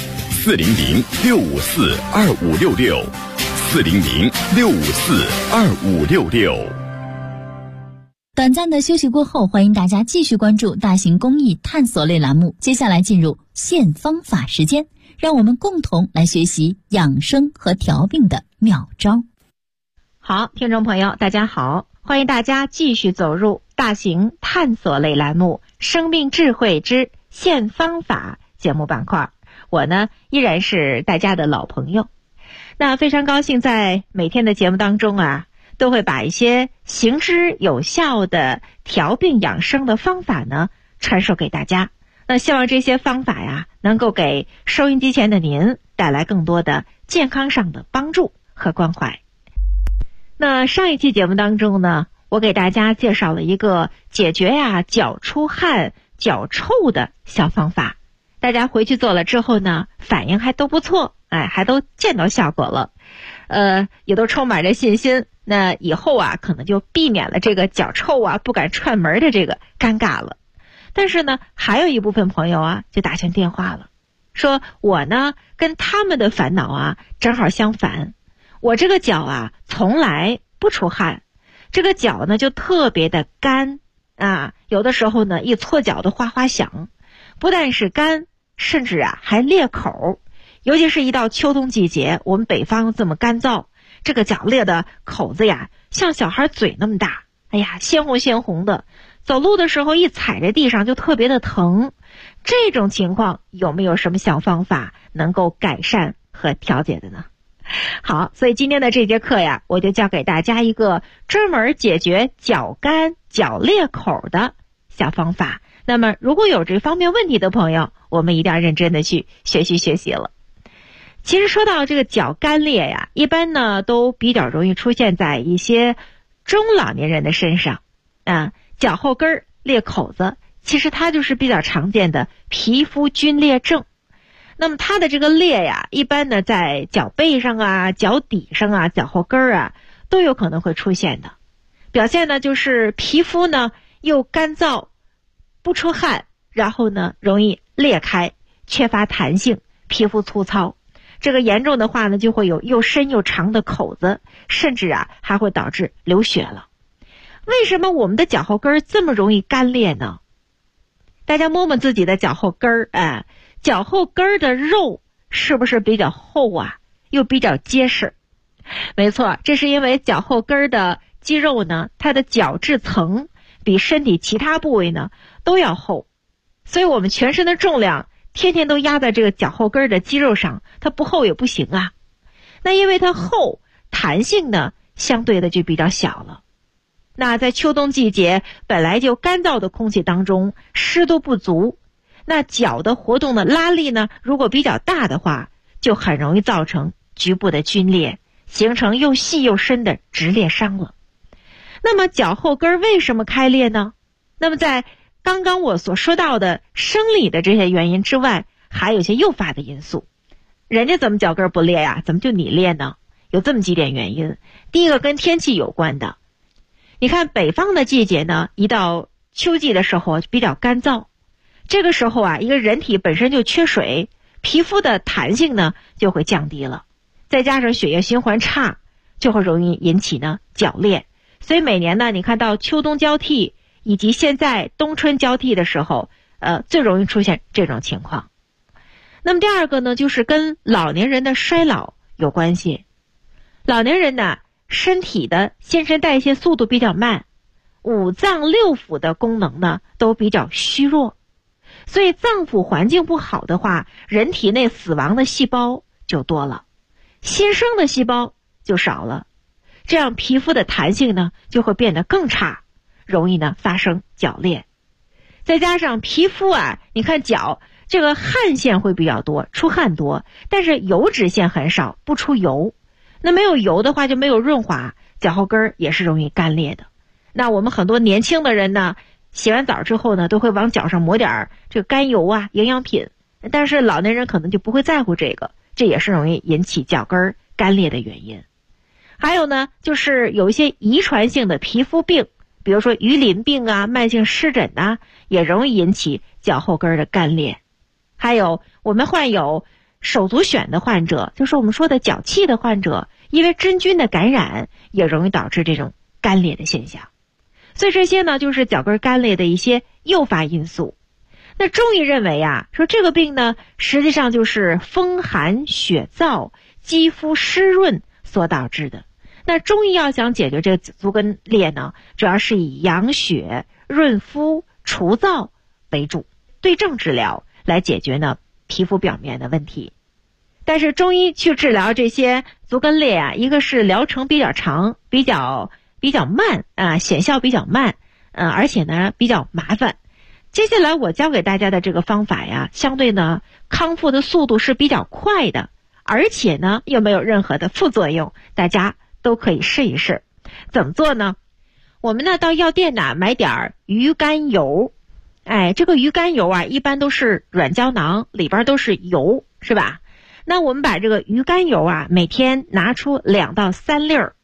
：400-654-2566，400-654-2566。 短暂的休息过后，欢迎大家继续关注大型公益探索类栏目。接下来进入现方法时间，让我们共同来学习养生和调病的妙招。 好，听众朋友大家好，欢迎大家继续走入大型探索类栏目生命智慧之现方法节目板块。我呢依然是大家的老朋友，那非常高兴在每天的节目当中都会把一些行之有效的调病养生的方法呢传授给大家。那希望这些方法能够给收音机前的您带来更多的健康上的帮助和关怀。那上一期节目当中呢，我给大家介绍了一个解决脚出汗、脚臭的小方法。大家回去做了之后呢，反应还都不错，还都见到效果了，也都充满着信心。 那以后啊可能就避免了这个脚臭啊不敢串门的这个尴尬了。但是呢还有一部分朋友啊就打进电话了，说我呢跟他们的烦恼啊正好相反，我这个脚啊从来不出汗，这个脚呢就特别的干啊，有的时候呢一搓脚都哗哗响，不但是干，甚至啊还裂口，尤其是一到秋冬季节，我们北方这么干燥，这个脚裂的口子呀像小孩嘴那么大，哎呀鲜红鲜红的，走路的时候一踩在地上就特别的疼。这种情况有没有什么小方法能够改善和调节的呢？好，所以今天的这节课呀，我就教给大家一个专门解决脚干脚裂口的小方法。那么如果有这方面问题的朋友，我们一定要认真的去学习了。其实说到这个脚干裂呀，一般呢都比较容易出现在一些中老年人的身上啊，脚后跟裂口子，其实它就是比较常见的皮肤皲裂症。那么它的这个裂呀，一般呢在脚背上啊、脚底上啊、脚后跟啊都有可能会出现的。表现呢就是皮肤呢又干燥不出汗，然后呢容易裂开，缺乏弹性，皮肤粗糙。这个严重的话呢就会有又深又长的口子，甚至啊还会导致流血了。为什么我们的脚后跟这么容易干裂呢？大家摸摸自己的脚后跟啊，脚后跟的肉是不是比较厚啊，又比较结实？没错，这是因为脚后跟的肌肉呢，它的角质层比身体其他部位呢都要厚，所以我们全身的重量天天都压在这个脚后跟的肌肉上，它不厚也不行啊。那因为它厚，弹性呢相对的就比较小了。那在秋冬季节本来就干燥的空气当中，湿度不足，那脚的活动的拉力呢如果比较大的话，就很容易造成局部的皲裂，形成又细又深的直裂伤了。那么脚后跟为什么开裂呢？那么在刚刚我所说到的生理的这些原因之外，还有一些诱发的因素。人家怎么脚跟不裂呀？怎么就你裂呢？有这么几点原因。第一个跟天气有关的，你看北方的季节呢，一到秋季的时候比较干燥，这个时候啊，一个人体本身就缺水，皮肤的弹性呢就会降低了，再加上血液循环差，就会容易引起呢脚裂。所以每年呢，你看到秋冬交替以及现在冬春交替的时候，最容易出现这种情况。那么第二个呢，就是跟老年人的衰老有关系。老年人呢，身体的新陈代谢速度比较慢，五脏六腑的功能呢都比较虚弱，所以脏腑环境不好的话，人体内死亡的细胞就多了，新生的细胞就少了，这样皮肤的弹性呢就会变得更差，容易呢发生脚裂。再加上皮肤啊，你看脚这个汗腺会比较多，出汗多，但是油脂腺很少，不出油。那没有油的话就没有润滑，脚后跟也是容易干裂的。那我们很多年轻的人呢，洗完澡之后呢，都会往脚上抹点这个甘油啊、营养品，但是老年人可能就不会在乎这个，这也是容易引起脚跟干裂的原因。还有呢，就是有一些遗传性的皮肤病，比如说鱼鳞病啊、慢性湿疹啊，也容易引起脚后跟的干裂。还有我们患有手足癣的患者，就是我们说的脚气的患者，因为真菌的感染也容易导致这种干裂的现象。所以这些呢，就是脚跟干裂的一些诱发因素。那中医认为啊，说这个病呢，实际上就是风寒血燥、肌肤湿润所导致的。那中医要想解决这个足跟裂呢，主要是以养血、润肤、除燥为主，对症治疗来解决呢皮肤表面的问题。但是中医去治疗这些足跟裂啊，一个是疗程比较长，比较慢啊，显效比较慢，而且呢比较麻烦。接下来我教给大家的这个方法呀，相对呢康复的速度是比较快的，而且呢又没有任何的副作用，大家都可以试一试。怎么做呢？我们呢到药店呢买点鱼肝油。这个鱼肝油啊，一般都是软胶囊，里边都是油，是吧？那我们把这个鱼肝油啊，每天拿出2到3粒儿，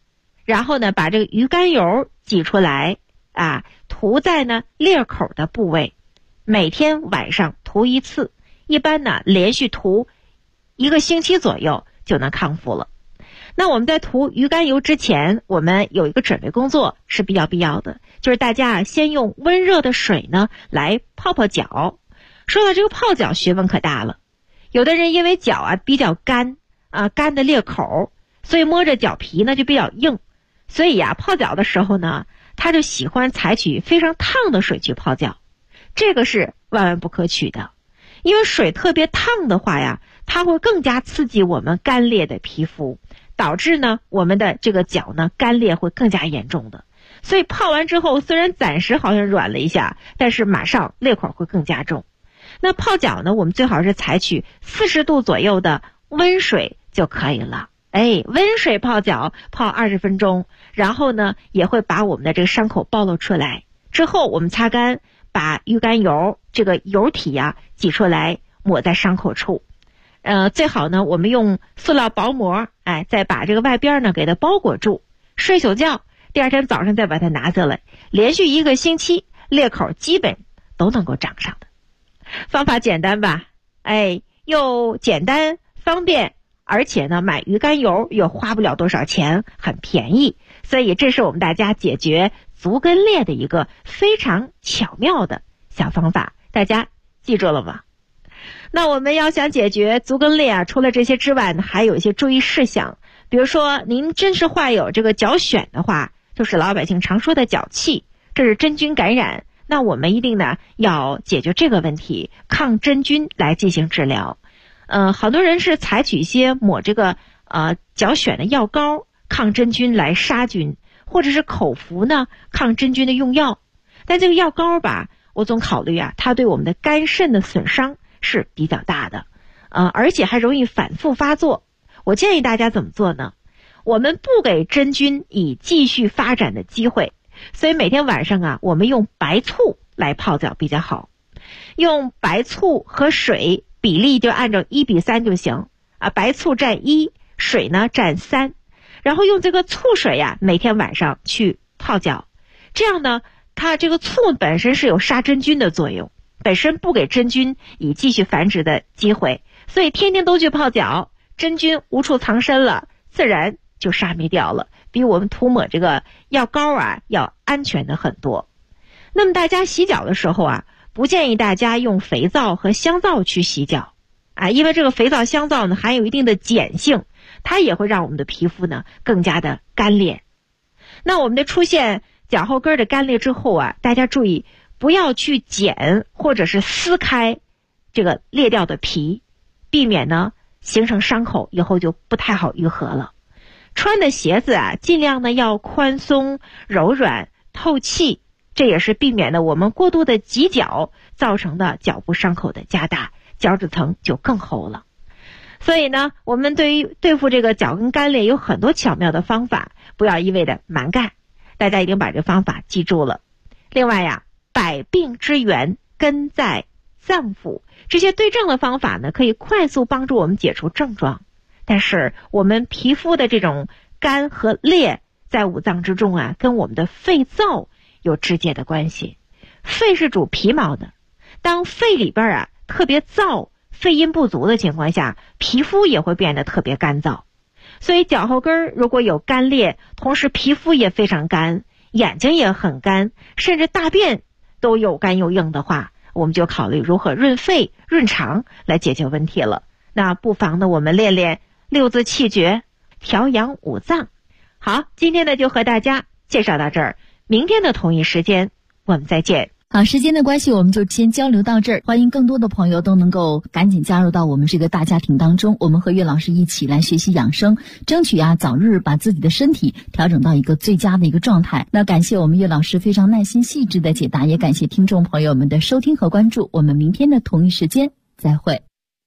然后呢把这个鱼肝油挤出来涂在呢裂口的部位，每天晚上涂一次，一般呢连续涂1个星期左右就能康复了。那我们在涂鱼肝油之前，我们有一个准备工作是比较必要的，就是大家先用温热的水呢来泡泡脚。说到这个泡脚，学问可大了。有的人因为脚比较干干的裂口，所以摸着脚皮呢就比较硬，所以泡脚的时候呢，他就喜欢采取非常烫的水去泡脚。这个是万万不可取的，因为水特别烫的话呀，它会更加刺激我们干裂的皮肤，导致呢我们的这个脚呢干裂会更加严重的。所以泡完之后虽然暂时好像软了一下，但是马上裂口会更加重。那泡脚呢，我们最好是采取40度左右的温水就可以了。温水泡脚泡20分钟，然后呢也会把我们的这个伤口暴露出来。之后我们擦干，把鱼肝油这个油体挤出来抹在伤口处。最好呢我们用塑料薄膜再把这个外边呢给它包裹住，睡宿觉，第二天早上再把它拿下来，连续1个星期，裂口基本都能够长上的。方法简单吧？又简单方便，而且呢买鱼肝油又花不了多少钱，很便宜，所以这是我们大家解决足跟裂的一个非常巧妙的小方法，大家记住了吗？那我们要想解决足跟裂除了这些之外呢，还有一些注意事项。比如说您真是患有这个脚癣的话，就是老百姓常说的脚气，这是真菌感染，那我们一定呢要解决这个问题，抗真菌来进行治疗。好多人是采取一些抹这个脚癣的药膏抗真菌来杀菌，或者是口服呢抗真菌的用药。但这个药膏吧，我总考虑它对我们的肝肾的损伤是比较大的，而且还容易反复发作。我建议大家怎么做呢？我们不给真菌以继续发展的机会，所以每天晚上我们用白醋来泡脚比较好。用白醋和水比例就按照1:3就行白醋占1，水呢占3，然后用这个醋水每天晚上去泡脚。这样呢，它这个醋本身是有杀真菌的作用，本身不给真菌以继续繁殖的机会，所以天天都去泡脚，真菌无处藏身了，自然就杀灭掉了，比我们涂抹这个药膏要安全的很多。那么大家洗脚的时候不建议大家用肥皂和香皂去洗脚因为这个肥皂香皂呢含有一定的碱性，它也会让我们的皮肤呢更加的干裂。那我们的出现脚后跟的干裂之后大家注意不要去剪或者是撕开这个裂掉的皮，避免呢形成伤口，以后就不太好愈合了。穿的鞋子尽量呢要宽松柔软透气，这也是避免了我们过度的挤脚造成的脚部伤口的加大，脚趾层就更厚了。所以呢，我们对付这个脚跟干裂有很多巧妙的方法，不要一味的蛮干。大家一定把这个方法记住了。另外百病之源根在脏腑，这些对症的方法呢，可以快速帮助我们解除症状。但是我们皮肤的这种干和裂在五脏之中跟我们的肺燥有直接的关系。肺是主皮毛的，当肺里边特别燥，肺阴不足的情况下，皮肤也会变得特别干燥。所以脚后跟如果有干裂，同时皮肤也非常干，眼睛也很干，甚至大便都又干又硬的话，我们就考虑如何润肺润肠来解决问题了。那不妨呢我们练练六字气诀，调养五脏。好，今天呢就和大家介绍到这儿，明天的同一时间我们再见。 好，时间的关系我们就先交流到这儿，欢迎更多的朋友都能够赶紧加入到我们这个大家庭当中，我们和岳老师一起来学习养生，争取早日把自己的身体调整到一个最佳的一个状态。那感谢我们岳老师非常耐心细致的解答，也感谢听众朋友们的收听和关注，我们明天的同一时间再会。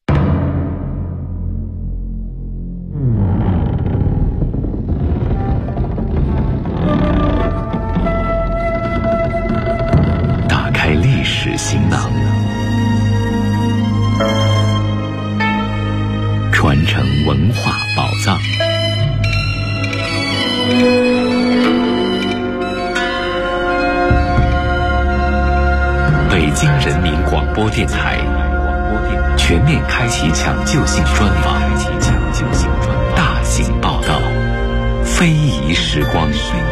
历史行囊，传承文化宝藏。 广播电台全面开启抢救性专访，大型报道，非遗时光。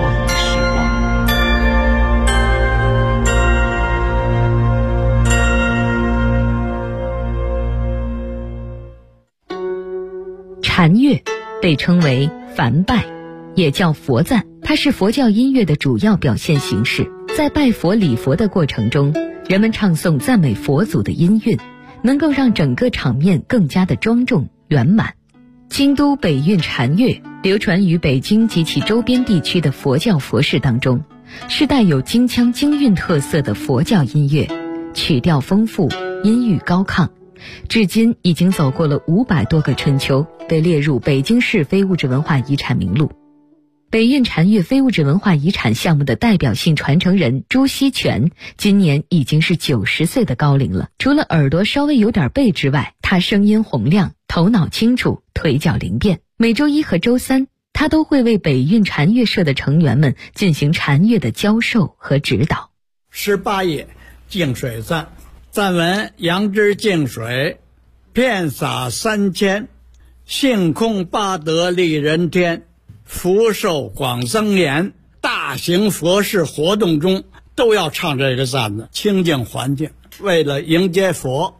禅乐被称为梵拜，也叫佛赞，它是佛教音乐的主要表现形式。在拜佛礼佛的过程中，人们唱诵赞美佛祖的音韵，能够让整个场面更加的庄重圆满。京都北韵禅乐流传于北京及其周边地区的佛教佛事当中，是带有京腔京韵特色的佛教音乐，曲调丰富，音域高亢，至今已经走过了500多个春秋，被列入北京市非物质文化遗产名录。北韵禅乐非物质文化遗产项目的代表性传承人朱锡全今年已经是90岁的高龄了。除了耳朵稍微有点背之外，他声音洪亮，头脑清楚，腿脚灵便。每周一和周三，他都会为北韵禅乐社的成员们进行禅乐的教授和指导。 18页净水赞，赞文：杨枝净水，遍洒3000，性空八德利人天，福寿广增延。大型佛事活动中都要唱这个赞的，清净环境，为了迎接佛。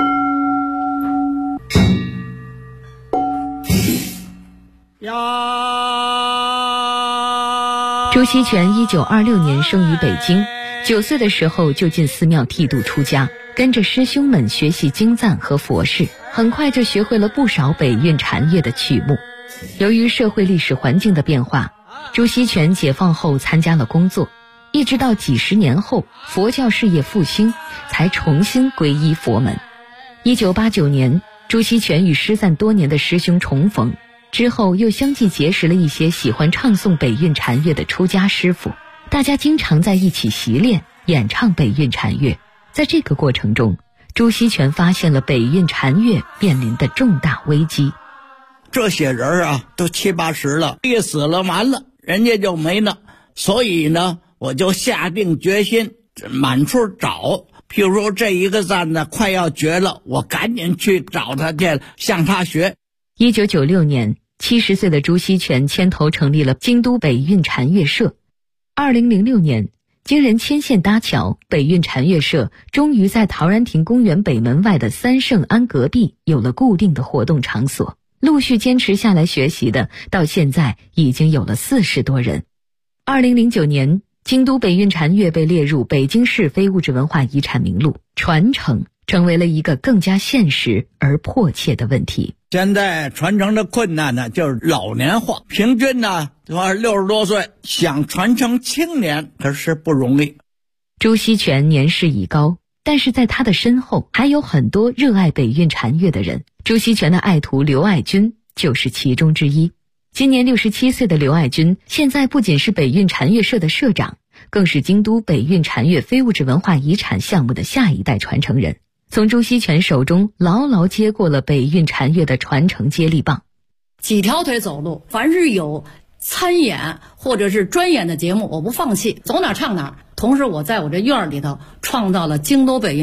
朱锡全1926年生于北京，9岁的时候就进寺庙剃度出家，跟着师兄们学习经赞和佛事，很快就学会了不少北韵禅乐的曲目。由于社会历史环境的变化，朱锡全解放后参加了工作，一直到几十年后佛教事业复兴，才重新皈依佛门。1989年，朱锡全与失散多年的师兄重逢，之后又相继结识了一些喜欢唱诵北韵禅乐的出家师傅，大家经常在一起习练演唱北韵禅乐。在这个过程中，朱锡全发现了北韵禅乐面临的重大危机。 这些人啊，都70、80了，一死了完了，人家就没了。所以呢，我就下定决心满处找。譬如说这一个赞呢快要绝了，我赶紧去找他去，向他学。 1996年，70岁的朱锡全牵头成立了京都北韵禅乐社。2006年，经人牵线搭桥，北韵禅乐社终于在陶然亭公园北门外的三圣庵隔壁有了固定的活动场所。陆续坚持下来学习的，到现在已经有了40多人。2009年，京都北韵禅乐被列入北京市非物质文化遗产名录，传承成为了一个更加现实而迫切的问题。 现在传承的困难呢，就是老年化，平均呢60多岁，想传承青年可是不容易。 朱锡全年事已高，但是在他的身后还有很多热爱北韵禅乐的人。朱锡全的爱徒刘爱军就是其中之一。今年67岁的刘爱军，现在不仅是北韵禅乐社的社长，更是京都北韵禅乐非物质文化遗产项目的下一代传承人，从朱锡全手中牢牢接过了北韵禅乐的传承接力棒。 几条腿走路，凡是有参演或者是专演的节目，我不放弃，走哪唱哪。同时我在我这院里头创造了京都北韵